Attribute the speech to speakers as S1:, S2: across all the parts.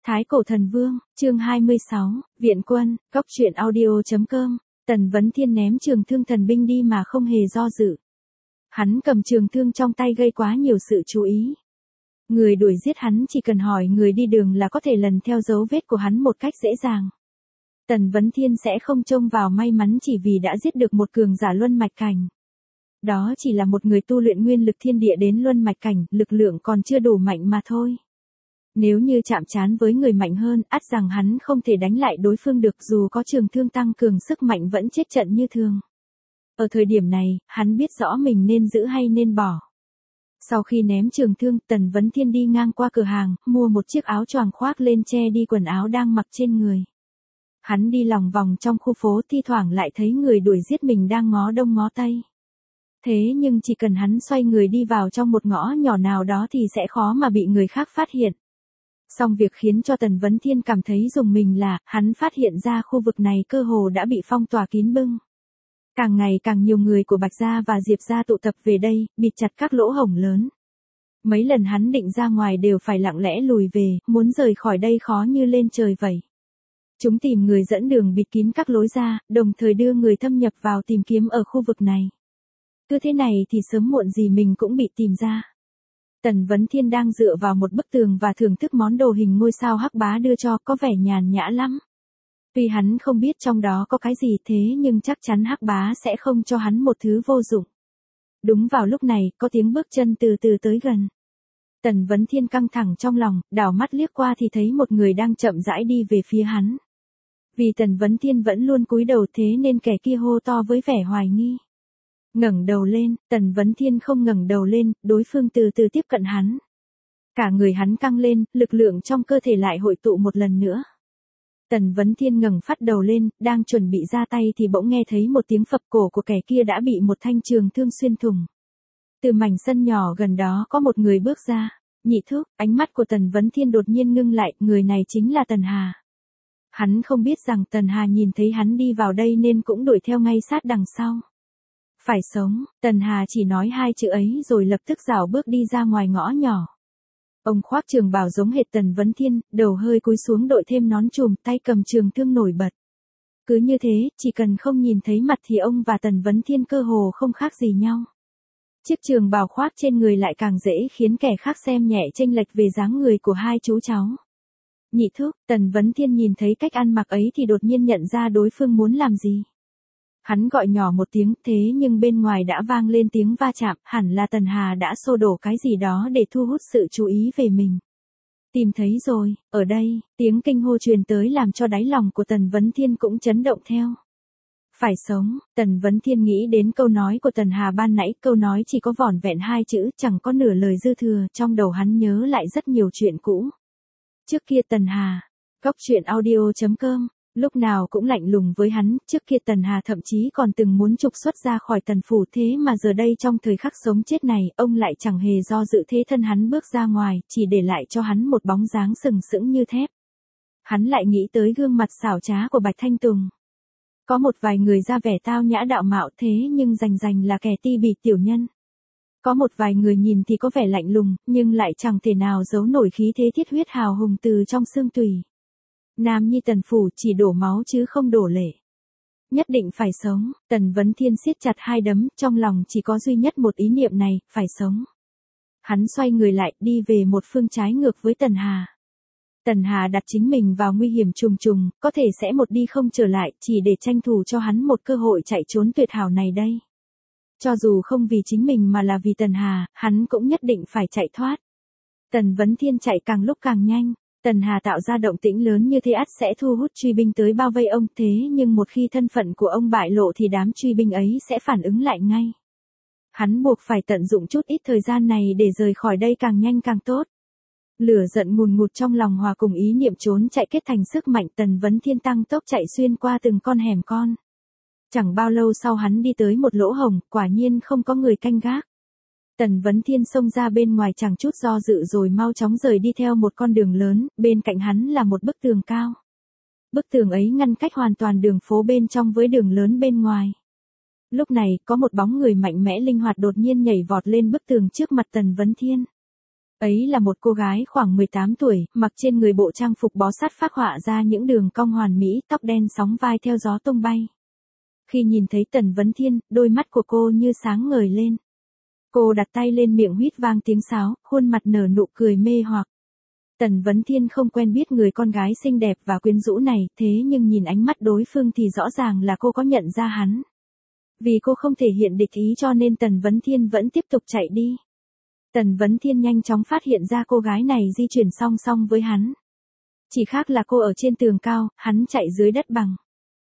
S1: Thái Cổ Thần Vương, chương 26, Viện Quân, Cốc truyện audio.com, Tần Vấn Thiên ném trường thương thần binh đi mà không hề do dự. Hắn cầm trường thương trong tay gây quá nhiều sự chú ý. Người đuổi giết hắn chỉ cần hỏi người đi đường là có thể lần theo dấu vết của hắn một cách dễ dàng. Tần Vấn Thiên sẽ không trông vào may mắn chỉ vì đã giết được một cường giả luân mạch cảnh. Đó chỉ là một người tu luyện nguyên lực thiên địa đến luân mạch cảnh, lực lượng còn chưa đủ mạnh mà thôi. Nếu như chạm trán với người mạnh hơn, ắt rằng hắn không thể đánh lại đối phương được dù có trường thương tăng cường sức mạnh vẫn chết trận như thường. Ở thời điểm này, hắn biết rõ mình nên giữ hay nên bỏ. Sau khi ném trường thương, Tần Vấn Thiên đi ngang qua cửa hàng, mua một chiếc áo choàng khoác lên che đi quần áo đang mặc trên người. Hắn đi lòng vòng trong khu phố thi thoảng lại thấy người đuổi giết mình đang ngó đông ngó tây. Thế nhưng chỉ cần hắn xoay người đi vào trong một ngõ nhỏ nào đó thì sẽ khó mà bị người khác phát hiện. Song việc khiến cho Tần Vấn Thiên cảm thấy rùng mình là, hắn phát hiện ra khu vực này cơ hồ đã bị phong tỏa kín bưng. Càng ngày càng nhiều người của Bạch Gia và Diệp Gia tụ tập về đây, bịt chặt các lỗ hổng lớn. Mấy lần hắn định ra ngoài đều phải lặng lẽ lùi về, muốn rời khỏi đây khó như lên trời vậy. Chúng tìm người dẫn đường bịt kín các lối ra, đồng thời đưa người thâm nhập vào tìm kiếm ở khu vực này. Cứ thế này thì sớm muộn gì mình cũng bị tìm ra. Tần Vấn Thiên đang dựa vào một bức tường và thưởng thức món đồ hình ngôi sao Hắc Bá đưa cho, có vẻ nhàn nhã lắm. Tuy hắn không biết trong đó có cái gì thế nhưng chắc chắn Hắc Bá sẽ không cho hắn một thứ vô dụng. Đúng vào lúc này, có tiếng bước chân từ từ tới gần. Tần Vấn Thiên căng thẳng trong lòng, đảo mắt liếc qua thì thấy một người đang chậm rãi đi về phía hắn. Vì Tần Vấn Thiên vẫn luôn cúi đầu thế nên kẻ kia hô to với vẻ hoài nghi. Ngẩng đầu lên, Tần Vấn Thiên không ngẩng đầu lên, đối phương từ từ tiếp cận hắn. Cả người hắn căng lên, lực lượng trong cơ thể lại hội tụ một lần nữa. Tần Vấn Thiên ngẩng phát đầu lên, đang chuẩn bị ra tay thì bỗng nghe thấy một tiếng phập cổ của kẻ kia đã bị một thanh trường thương xuyên thủng. Từ mảnh sân nhỏ gần đó có một người bước ra. Nhị thúc, ánh mắt của Tần Vấn Thiên đột nhiên ngưng lại, người này chính là Tần Hà. Hắn không biết rằng Tần Hà nhìn thấy hắn đi vào đây nên cũng đuổi theo ngay sát đằng sau. Phải sống, Tần Hà chỉ nói hai chữ ấy rồi lập tức rảo bước đi ra ngoài ngõ nhỏ. Ông khoác trường bào giống hệt Tần Vấn Thiên, đầu hơi cúi xuống đội thêm nón trùm, tay cầm trường thương nổi bật. Cứ như thế, chỉ cần không nhìn thấy mặt thì ông và Tần Vấn Thiên cơ hồ không khác gì nhau. Chiếc trường bào khoác trên người lại càng dễ khiến kẻ khác xem nhẹ chênh lệch về dáng người của hai chú cháu. Nhị thúc, Tần Vấn Thiên nhìn thấy cách ăn mặc ấy thì đột nhiên nhận ra đối phương muốn làm gì. Hắn gọi nhỏ một tiếng thế nhưng bên ngoài đã vang lên tiếng va chạm, hẳn là Tần Hà đã xô đổ cái gì đó để thu hút sự chú ý về mình. Tìm thấy rồi, ở đây, tiếng kinh hô truyền tới làm cho đáy lòng của Tần Vấn Thiên cũng chấn động theo. Phải sống, Tần Vấn Thiên nghĩ đến câu nói của Tần Hà ban nãy, câu nói chỉ có vỏn vẹn hai chữ, chẳng có nửa lời dư thừa, trong đầu hắn nhớ lại rất nhiều chuyện cũ. Trước kia Tần Hà, Cốc truyện audio.com, lúc nào cũng lạnh lùng với hắn, trước kia Tần Hà thậm chí còn từng muốn trục xuất ra khỏi Tần phủ thế mà giờ đây trong thời khắc sống chết này, ông lại chẳng hề do dự thế thân hắn bước ra ngoài, chỉ để lại cho hắn một bóng dáng sừng sững như thép. Hắn lại nghĩ tới gương mặt xảo trá của Bạch Thanh Tùng. Có một vài người ra vẻ tao nhã đạo mạo thế nhưng rành là kẻ ti bỉ tiểu nhân. Có một vài người nhìn thì có vẻ lạnh lùng, nhưng lại chẳng thể nào giấu nổi khí thế thiết huyết hào hùng từ trong xương tủy. Nam nhi Tần phủ chỉ đổ máu chứ không đổ lệ. Nhất định phải sống, Tần Vấn Thiên siết chặt hai đấm, trong lòng chỉ có duy nhất một ý niệm này, phải sống. Hắn xoay người lại, đi về một phương trái ngược với Tần Hà. Tần Hà đặt chính mình vào nguy hiểm trùng trùng, có thể sẽ một đi không trở lại, chỉ để tranh thủ cho hắn một cơ hội chạy trốn tuyệt hảo này đây. Cho dù không vì chính mình mà là vì Tần Hà, hắn cũng nhất định phải chạy thoát. Tần Vấn Thiên chạy càng lúc càng nhanh. Tần Hà tạo ra động tĩnh lớn như thế ắt sẽ thu hút truy binh tới bao vây ông, thế nhưng một khi thân phận của ông bại lộ thì đám truy binh ấy sẽ phản ứng lại ngay. Hắn buộc phải tận dụng chút ít thời gian này để rời khỏi đây càng nhanh càng tốt. Lửa giận ngùn ngụt trong lòng hòa cùng ý niệm trốn chạy kết thành sức mạnh, Tần Vấn Thiên tăng tốc chạy xuyên qua từng con hẻm con. Chẳng bao lâu sau hắn đi tới một lỗ hổng, quả nhiên không có người canh gác. Tần Vấn Thiên xông ra bên ngoài chẳng chút do dự rồi mau chóng rời đi theo một con đường lớn, bên cạnh hắn là một bức tường cao. Bức tường ấy ngăn cách hoàn toàn đường phố bên trong với đường lớn bên ngoài. Lúc này, có một bóng người mạnh mẽ linh hoạt đột nhiên nhảy vọt lên bức tường trước mặt Tần Vấn Thiên. Ấy là một cô gái khoảng 18 tuổi, mặc trên người bộ trang phục bó sát phác họa ra những đường cong hoàn mỹ, tóc đen sóng vai theo gió tung bay. Khi nhìn thấy Tần Vấn Thiên, đôi mắt của cô như sáng ngời lên. Cô đặt tay lên miệng huýt vang tiếng sáo, khuôn mặt nở nụ cười mê hoặc. Tần Vấn Thiên không quen biết người con gái xinh đẹp và quyến rũ này, thế nhưng nhìn ánh mắt đối phương thì rõ ràng là cô có nhận ra hắn. Vì cô không thể hiện địch ý cho nên Tần Vấn Thiên vẫn tiếp tục chạy đi. Tần Vấn Thiên nhanh chóng phát hiện ra cô gái này di chuyển song song với hắn. Chỉ khác là cô ở trên tường cao, hắn chạy dưới đất bằng.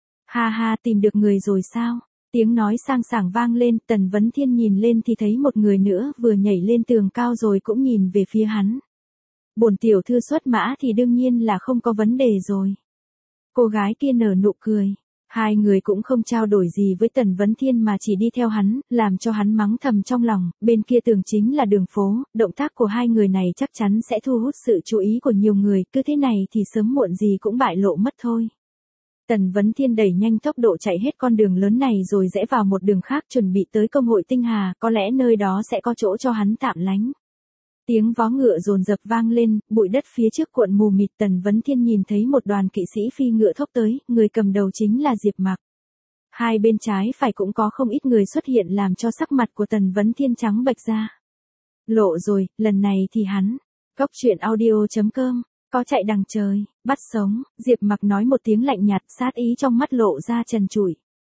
S1: Ha ha, tìm được người rồi sao? Tiếng nói sang sảng vang lên, Tần Vấn Thiên nhìn lên thì thấy một người nữa vừa nhảy lên tường cao rồi cũng nhìn về phía hắn. Bổn tiểu thư xuất mã thì đương nhiên là không có vấn đề rồi. Cô gái kia nở nụ cười. Hai người cũng không trao đổi gì với Tần Vấn Thiên mà chỉ đi theo hắn, làm cho hắn mắng thầm trong lòng, bên kia tường chính là đường phố, động tác của hai người này chắc chắn sẽ thu hút sự chú ý của nhiều người, cứ thế này thì sớm muộn gì cũng bại lộ mất thôi. Tần Vấn Thiên đẩy nhanh tốc độ chạy hết con đường lớn này rồi rẽ vào một đường khác chuẩn bị tới công hội Tinh Hà, có lẽ nơi đó sẽ có chỗ cho hắn tạm lánh. Tiếng vó ngựa dồn dập vang lên, bụi đất phía trước cuộn mù mịt. Tần Vấn Thiên nhìn thấy một đoàn kỵ sĩ phi ngựa thốc tới, người cầm đầu chính là Diệp Mặc. Hai bên trái phải cũng có không ít người xuất hiện làm cho sắc mặt của Tần Vấn Thiên trắng bệch ra. Lộ rồi, lần này thì hắn. Góc truyện audio.com, có chạy đằng trời, bắt sống, Diệp Mặc nói một tiếng lạnh nhạt, sát ý trong mắt lộ ra trần trụi.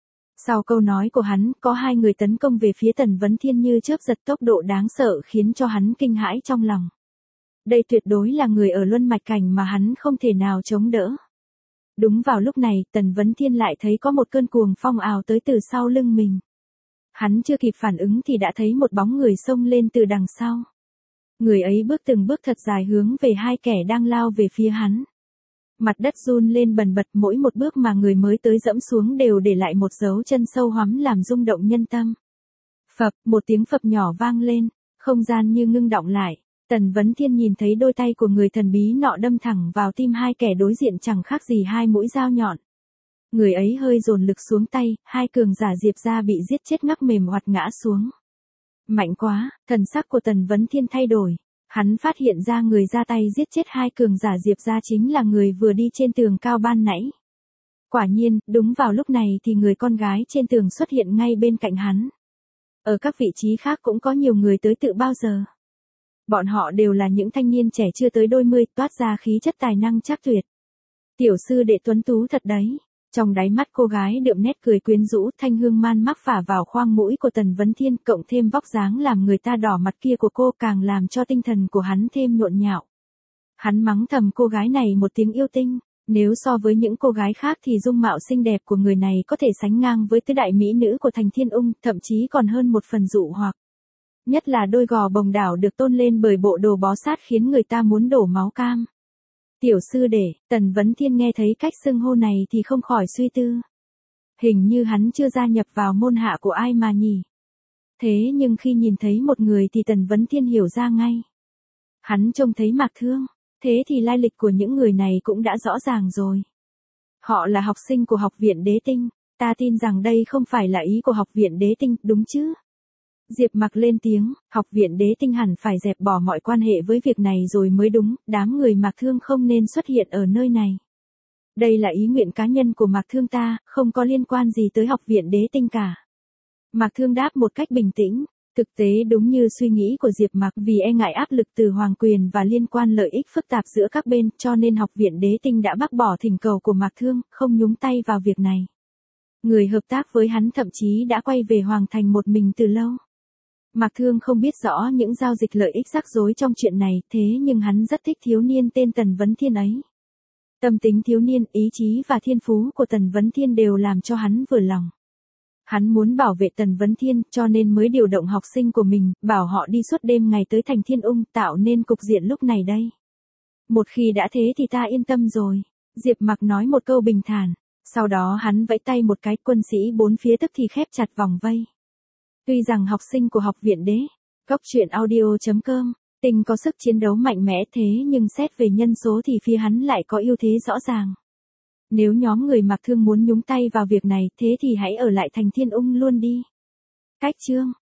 S1: Sau câu nói của hắn, có hai người tấn công về phía Tần Vấn Thiên như chớp giật, tốc độ đáng sợ khiến cho hắn kinh hãi trong lòng. Đây tuyệt đối là người ở luân mạch cảnh mà hắn không thể nào chống đỡ. Đúng vào lúc này, Tần Vấn Thiên lại thấy có một cơn cuồng phong ào tới từ sau lưng mình. Hắn chưa kịp phản ứng thì đã thấy một bóng người xông lên từ đằng sau. Người ấy bước từng bước thật dài hướng về hai kẻ đang lao về phía hắn. Mặt đất run lên bần bật, mỗi một bước mà người mới tới dẫm xuống đều để lại một dấu chân sâu hoắm làm rung động nhân tâm. Phập, một tiếng phập nhỏ vang lên, không gian như ngưng đọng lại. Tần Vấn Thiên nhìn thấy đôi tay của người thần bí nọ đâm thẳng vào tim hai kẻ đối diện chẳng khác gì hai mũi dao nhọn. Người ấy hơi dồn lực xuống tay, hai cường giả Diệp gia bị giết chết ngắc mềm hoặc ngã xuống. Mạnh quá, thần sắc của Tần Vấn Thiên thay đổi. Hắn phát hiện ra người ra tay giết chết hai cường giả Diệp gia chính là người vừa đi trên tường cao ban nãy. Quả nhiên, đúng vào lúc này thì người con gái trên tường xuất hiện ngay bên cạnh hắn. Ở các vị trí khác cũng có nhiều người tới tự bao giờ. Bọn họ đều là những thanh niên trẻ chưa tới đôi mươi, toát ra khí chất tài năng chắc tuyệt. Tiểu sư đệ tuấn tú thật đấy. Trong đáy mắt cô gái đượm nét cười quyến rũ, thanh hương man mắc phả vào khoang mũi của Tần Vấn Thiên, cộng thêm vóc dáng làm người ta đỏ mặt kia của cô càng làm cho tinh thần của hắn thêm nhộn nhạo. Hắn mắng thầm cô gái này một tiếng yêu tinh, nếu so với những cô gái khác thì dung mạo xinh đẹp của người này có thể sánh ngang với tứ đại mỹ nữ của thành Thiên Ung, thậm chí còn hơn một phần dụ hoặc. Nhất là đôi gò bồng đảo được tôn lên bởi bộ đồ bó sát khiến người ta muốn đổ máu cam. Tiểu sư đệ, Tần Vấn Thiên nghe thấy cách xưng hô này thì không khỏi suy tư. Hình như hắn chưa gia nhập vào môn hạ của ai mà nhỉ. Thế nhưng khi nhìn thấy một người thì Tần Vấn Thiên hiểu ra ngay. Hắn trông thấy Mạc Thương, thế thì lai lịch của những người này cũng đã rõ ràng rồi. Họ là học sinh của học viện Đế Tinh, ta tin rằng đây không phải là ý của học viện Đế Tinh, đúng chứ? Diệp Mặc lên tiếng, học viện Đế Tinh hẳn phải dẹp bỏ mọi quan hệ với việc này rồi mới đúng, đám người Mạc Thương không nên xuất hiện ở nơi này. Đây là ý nguyện cá nhân của Mạc Thương ta, không có liên quan gì tới học viện Đế Tinh cả. Mạc Thương đáp một cách bình tĩnh, thực tế đúng như suy nghĩ của Diệp Mặc, vì e ngại áp lực từ hoàng quyền và liên quan lợi ích phức tạp giữa các bên, cho nên học viện Đế Tinh đã bác bỏ thỉnh cầu của Mạc Thương, không nhúng tay vào việc này. Người hợp tác với hắn thậm chí đã quay về Hoàng Thành một mình từ lâu. Mạc Thương không biết rõ những giao dịch lợi ích rắc rối trong chuyện này, thế nhưng hắn rất thích thiếu niên tên Tần Vấn Thiên ấy. Tâm tính thiếu niên, ý chí và thiên phú của Tần Vấn Thiên đều làm cho hắn vừa lòng. Hắn muốn bảo vệ Tần Vấn Thiên, cho nên mới điều động học sinh của mình, bảo họ đi suốt đêm ngày tới thành Thiên Ung, tạo nên cục diện lúc này đây. Một khi đã thế thì ta yên tâm rồi. Diệp Mặc nói một câu bình thản. Sau đó hắn vẫy tay một cái, quân sĩ bốn phía tức thì khép chặt vòng vây. Tuy rằng học sinh của học viện Đế, góc truyện audio.com, Tinh có sức chiến đấu mạnh mẽ, thế nhưng xét về nhân số thì phía hắn lại có ưu thế rõ ràng. Nếu nhóm người Mạc Thương muốn nhúng tay vào việc này, thế thì hãy ở lại thành Thiên Ung luôn đi. Cách chương